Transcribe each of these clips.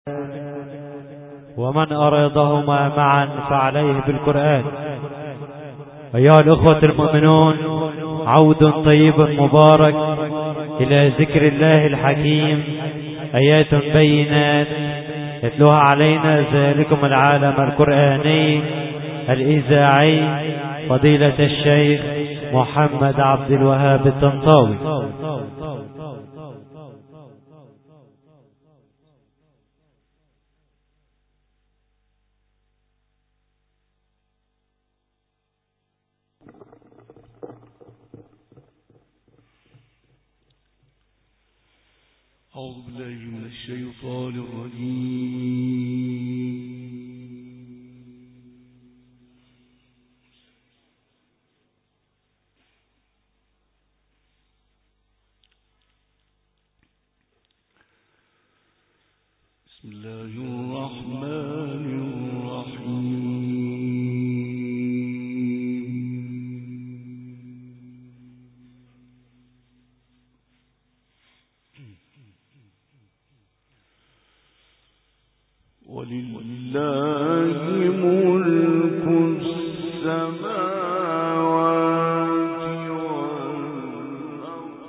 ومن أرادهما معا فعليه بالقرآن. أيها الأخوة المؤمنون، عود طيب مبارك إلى ذكر الله الحكيم، آيات بينات يتلوها علينا ذلكم العالم القرآني الإذاعي فضيلة الشيخ محمد عبد الوهاب الطنطاوي. أعوذ بالله من الشيطان الرجيم. بسم الله الرحمن ولله ملك السماوات والأرض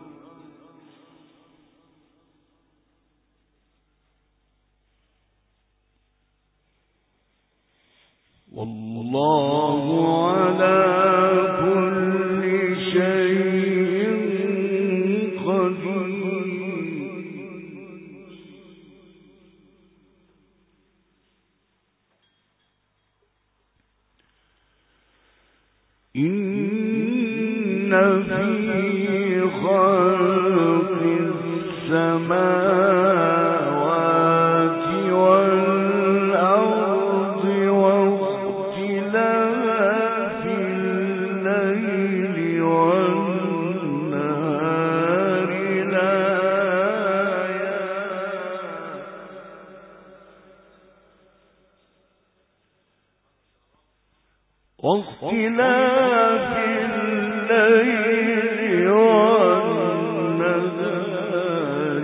والله على كل شيء قدير. إن في خلق السماوات والأرض واختلاف الليل والنهار واختلاف الليل والنهار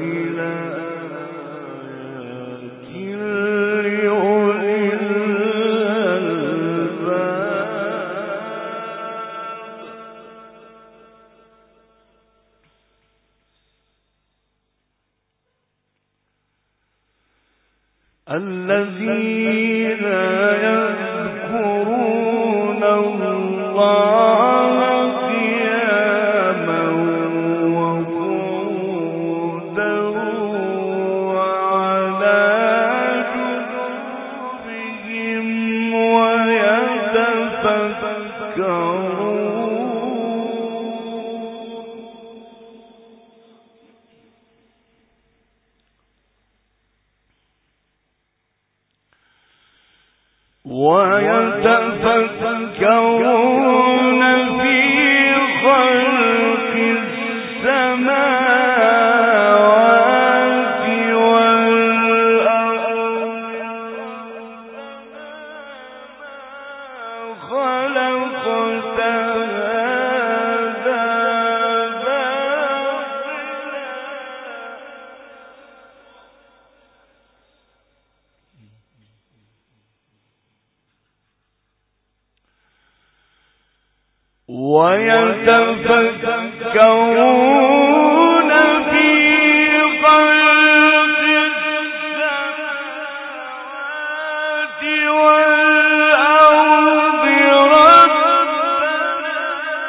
لآيات لأولي الألباب الذين يذكرون الله قياما وقعودا وعلى جنوبهم ويتفكرون. ويتفكرون في خلق السماوات والأرض خلقت هذا ويتفكرون في خلق السماوات والأرض ربنا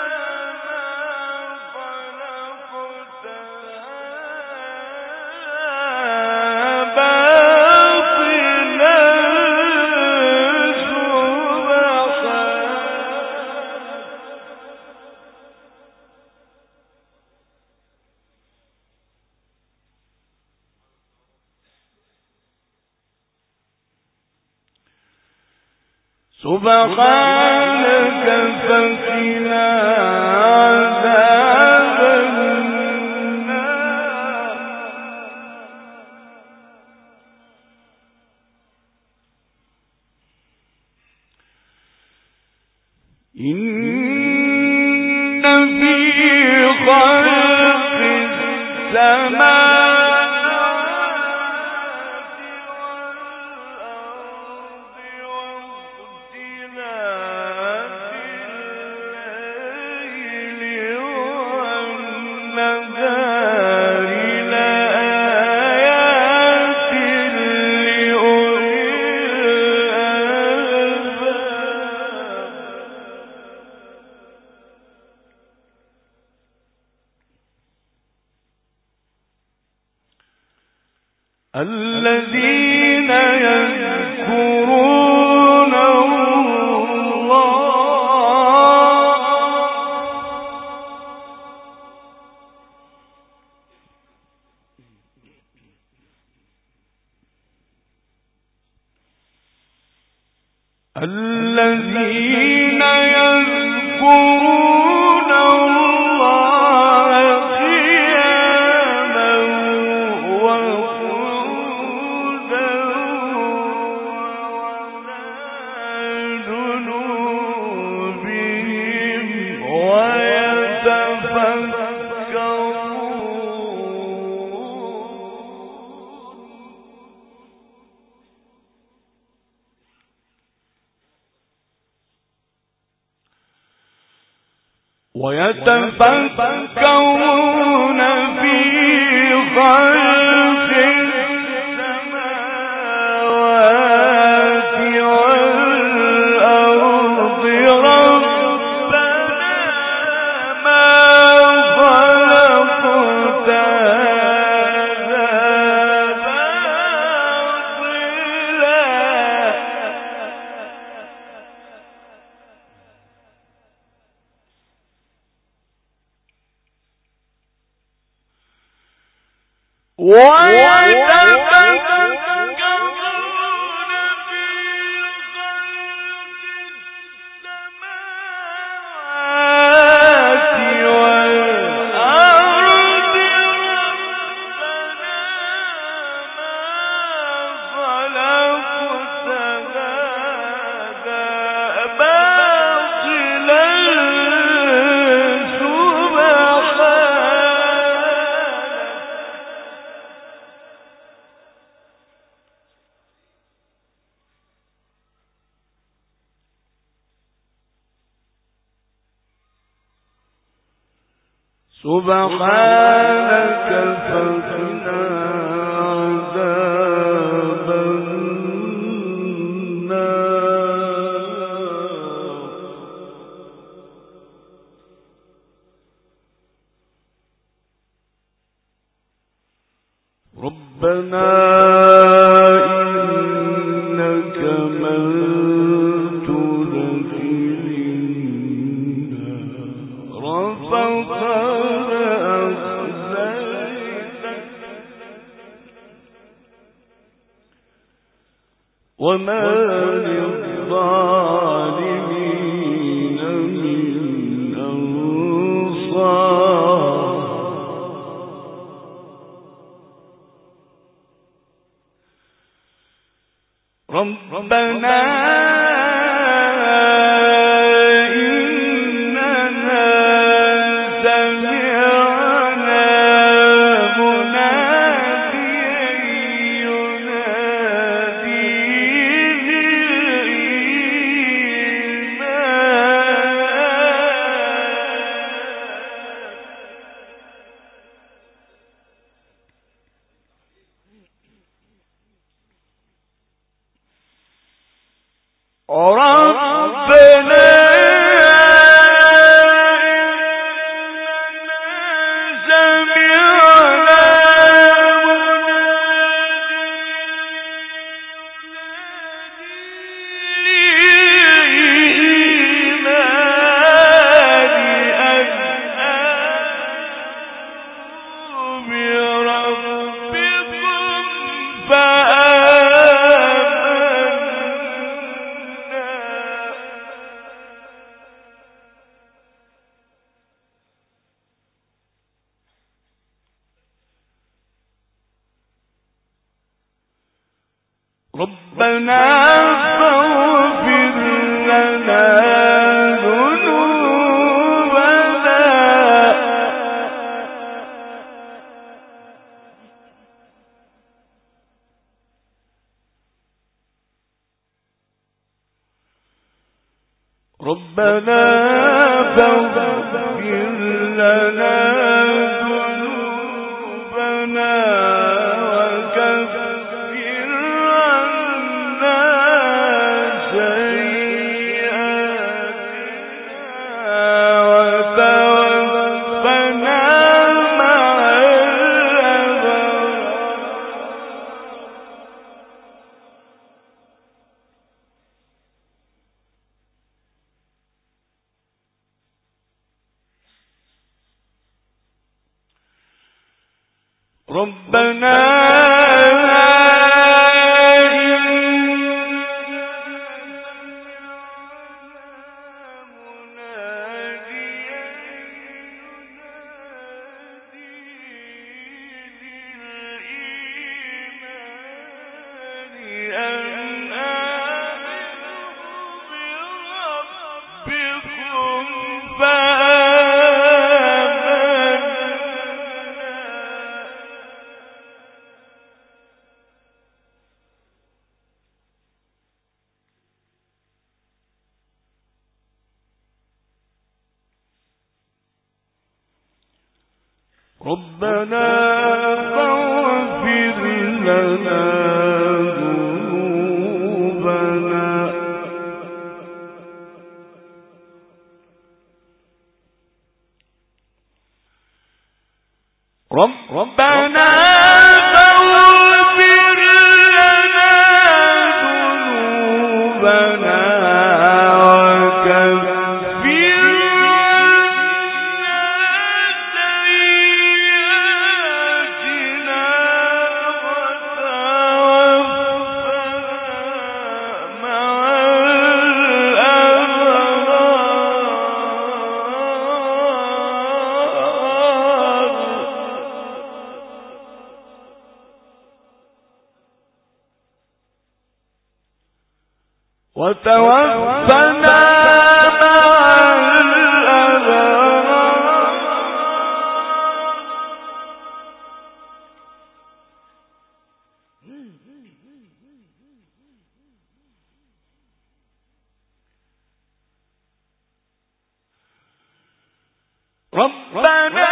ما خلقت باطلا سبحانك فقنا عذاب النار. إن في خلق السماوات الذين يذكرون الذين يذكرون الله قياما وقعودا وعلى جنوبهم ويتفكرون في خلق السماوات والأرض ربنا ما خلقت هذا ويتفكرون في خلق السماوات والأرض ربنا ما خلقت هذا باطلا سبحانك فقنا عذاب النار ربنا إنك من تدخل النار فقد أخزيته وما للظالمين من أنصار ربنا إننا سمعنا مناديا ينادي ربنا ربنا فاغفر لنا ذنوبنا ربنا فاغفر لنا ذنوبنا وكفر عنا سيئاتنا وتوفنا مع الأبرار ربنا ربنا فاغفر لنا ذنوبنا ربنا فاغفر لنا ذنوبنا وتوفنا مع الأبرار ربنا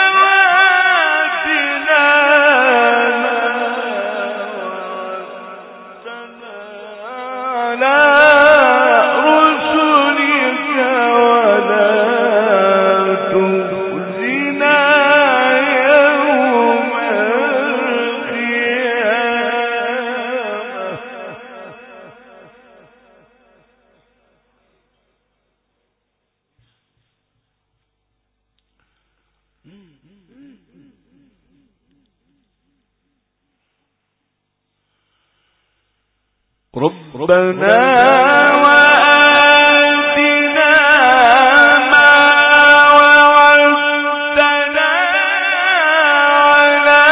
ربنا وآتنا ما وعدتنا على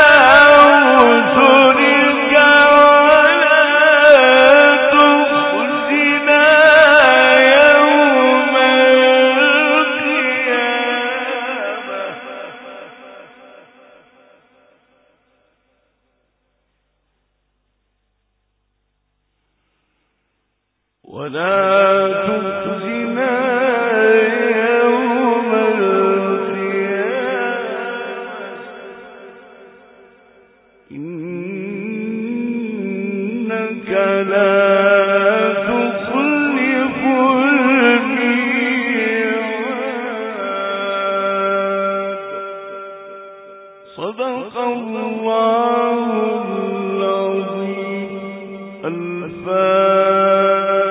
رسلك ولا تخزنا يوم القيامة ولا تخزنا يوم القيامة إنك لا تخلف الميعاد صدق الله العظيم. الفاتحة.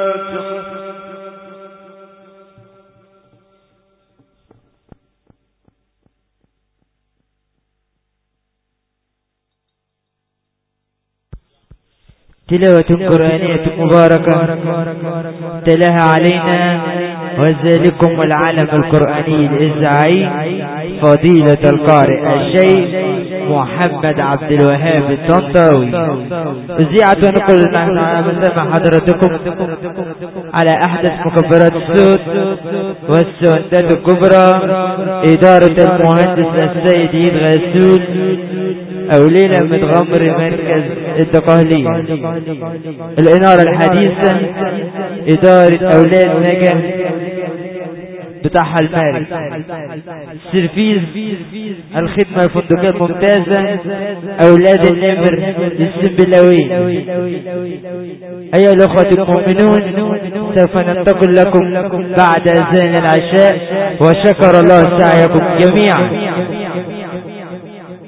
تلاوة قرآنية مباركة تلاها علينا وذلكم العلم القرآني الإذاعي فضيلة القارئ الشيخ محمد عبد الوهاب الطنطاوي. إذاعة ونقول نحن مسامع حضرتكم على أحدث مكبرات الصوت والسندات الكبرى إدارة المهندس السيد عيد غسول أولينا متغمر مركز الدقهلية. الإنارة الحديثة إدارة أولاد نجا بتاعها المالي. سيرفيز الخدمة الفندقية الممتازة أولاد النمر السنبلاوي. أيها الأخوة المؤمنون سوف ننتقل لكم بعد أذان العشاء وشكر الله سعيكم جميعا.